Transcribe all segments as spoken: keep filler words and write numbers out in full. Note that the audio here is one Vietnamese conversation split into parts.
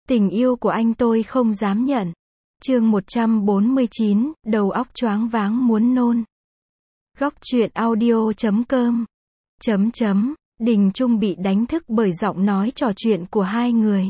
Tình yêu của anh tôi không dám nhận. Chương một trăm bốn mươi chín, đầu óc choáng váng muốn nôn. Góc truyện audio chấm com. Chấm chấm, Đình Trung bị đánh thức bởi giọng nói trò chuyện của hai người.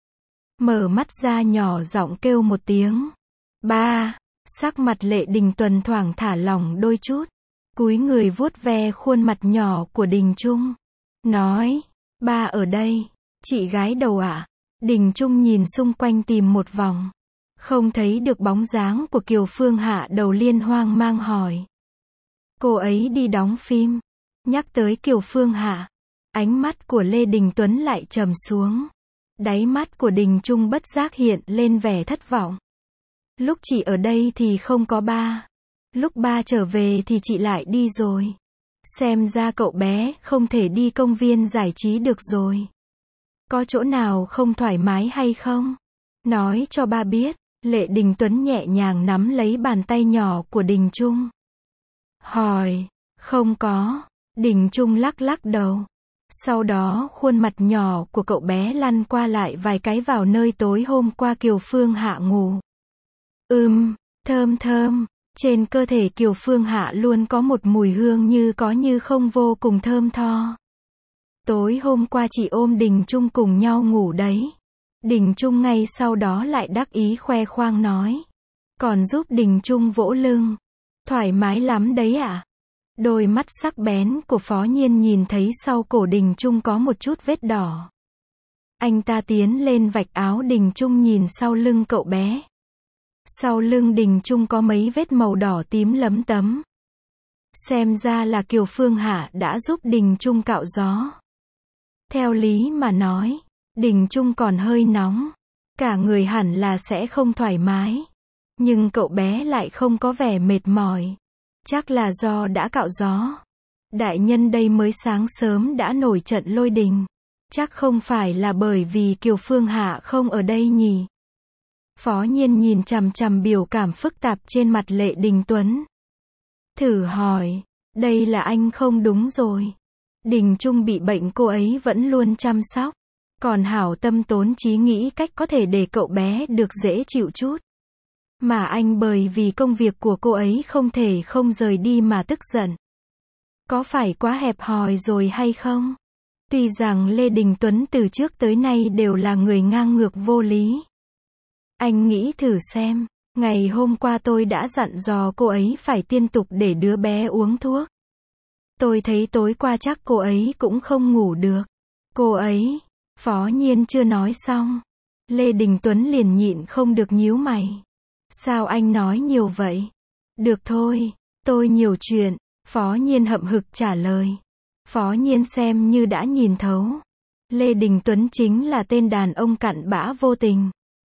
Mở mắt ra nhỏ giọng kêu một tiếng. Ba, sắc mặt Lệ Đình Tuấn thoảng thả lỏng đôi chút. Cúi người vuốt ve khuôn mặt nhỏ của Đình Trung. Nói, ba ở đây, chị gái đầu ạ. À? Đình Trung nhìn xung quanh tìm một vòng. Không thấy được bóng dáng của Kiều Phương Hạ, đầu liên hoang mang hỏi. Cô ấy đi đóng phim. Nhắc tới Kiều Phương Hạ, ánh mắt của Lê Đình Tuấn lại trầm xuống. Đáy mắt của Đình Trung bất giác hiện lên vẻ thất vọng. Lúc chị ở đây thì không có ba. Lúc ba trở về thì chị lại đi rồi. Xem ra cậu bé không thể đi công viên giải trí được rồi. Có chỗ nào không thoải mái hay không? Nói cho ba biết. Lệ Đình Tuấn nhẹ nhàng nắm lấy bàn tay nhỏ của Đình Trung. Hỏi, không có. Đình Trung lắc lắc đầu. Sau đó khuôn mặt nhỏ của cậu bé lăn qua lại vài cái vào nơi tối hôm qua Kiều Phương Hạ ngủ. Ừm, thơm thơm. Trên cơ thể Kiều Phương Hạ luôn có một mùi hương như có như không vô cùng thơm tho. Tối hôm qua chị ôm Đình Trung cùng nhau ngủ đấy. Đình Trung ngay sau đó lại đắc ý khoe khoang nói. Còn giúp Đình Trung vỗ lưng. Thoải mái lắm đấy ạ. À? Đôi mắt sắc bén của Phó Nhiên nhìn thấy sau cổ Đình Trung có một chút vết đỏ. Anh ta tiến lên vạch áo Đình Trung nhìn sau lưng cậu bé. Sau lưng Đình Trung có mấy vết màu đỏ tím lấm tấm. Xem ra là Kiều Phương Hạ đã giúp Đình Trung cạo gió. Theo lý mà nói, Đình Trung còn hơi nóng. Cả người hẳn là sẽ không thoải mái. Nhưng cậu bé lại không có vẻ mệt mỏi. Chắc là do đã cạo gió. Đại nhân đây mới sáng sớm đã nổi trận lôi đình. Chắc không phải là bởi vì Kiều Phương Hạ không ở đây nhỉ. Phó Nhiên nhìn chằm chằm biểu cảm phức tạp trên mặt Lệ Đình Tuấn. Thử hỏi, đây là anh không đúng rồi. Đình Trung bị bệnh cô ấy vẫn luôn chăm sóc. Còn hảo tâm tốn trí nghĩ cách có thể để cậu bé được dễ chịu chút. Mà anh bởi vì công việc của cô ấy không thể không rời đi mà tức giận. Có phải quá hẹp hòi rồi hay không? Tuy rằng Lê Đình Tuấn từ trước tới nay đều là người ngang ngược vô lý. Anh nghĩ thử xem, ngày hôm qua tôi đã dặn dò cô ấy phải liên tục để đứa bé uống thuốc. Tôi thấy tối qua chắc cô ấy cũng không ngủ được. Cô ấy, Phó Nhiên chưa nói xong. Lê Đình Tuấn liền nhịn không được nhíu mày. Sao anh nói nhiều vậy? Được thôi, tôi nhiều chuyện. Phó Nhiên hậm hực trả lời. Phó Nhiên xem như đã nhìn thấu. Lê Đình Tuấn chính là tên đàn ông cặn bã vô tình.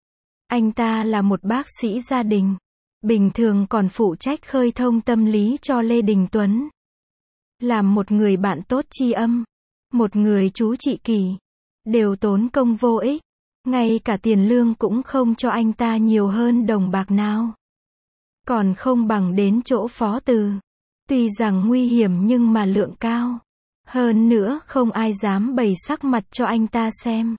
Anh ta là một bác sĩ gia đình. Bình thường còn phụ trách khơi thông tâm lý cho Lê Đình Tuấn. Làm một người bạn tốt tri âm. Một người chú trị kỷ. Đều tốn công vô ích. Ngay cả tiền lương cũng không cho anh ta nhiều hơn đồng bạc nào. Còn không bằng đến chỗ Phó Từ. Tuy rằng nguy hiểm nhưng mà lượng cao. Hơn nữa không ai dám bày sắc mặt cho anh ta xem.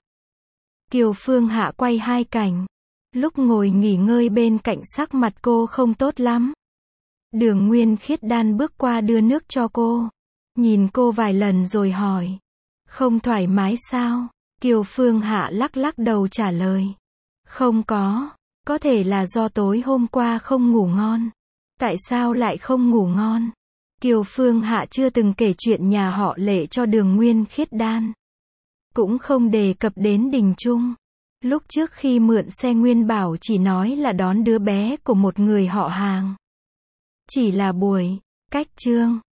Kiều Phương Hạ quay hai cảnh. Lúc ngồi nghỉ ngơi bên cạnh sắc mặt cô không tốt lắm. Đường Nguyên Khiết Đan bước qua đưa nước cho cô. Nhìn cô vài lần rồi hỏi. Không thoải mái sao? Kiều Phương Hạ lắc lắc đầu trả lời. Không có. Có thể là do tối hôm qua không ngủ ngon. Tại sao lại không ngủ ngon? Kiều Phương Hạ chưa từng kể chuyện nhà họ Lệ cho Đường Nguyên Khiết Đan. Cũng không đề cập đến Đình Trung. Lúc trước khi mượn xe Nguyên Bảo chỉ nói là đón đứa bé của một người họ hàng. Chỉ là buổi cách trương.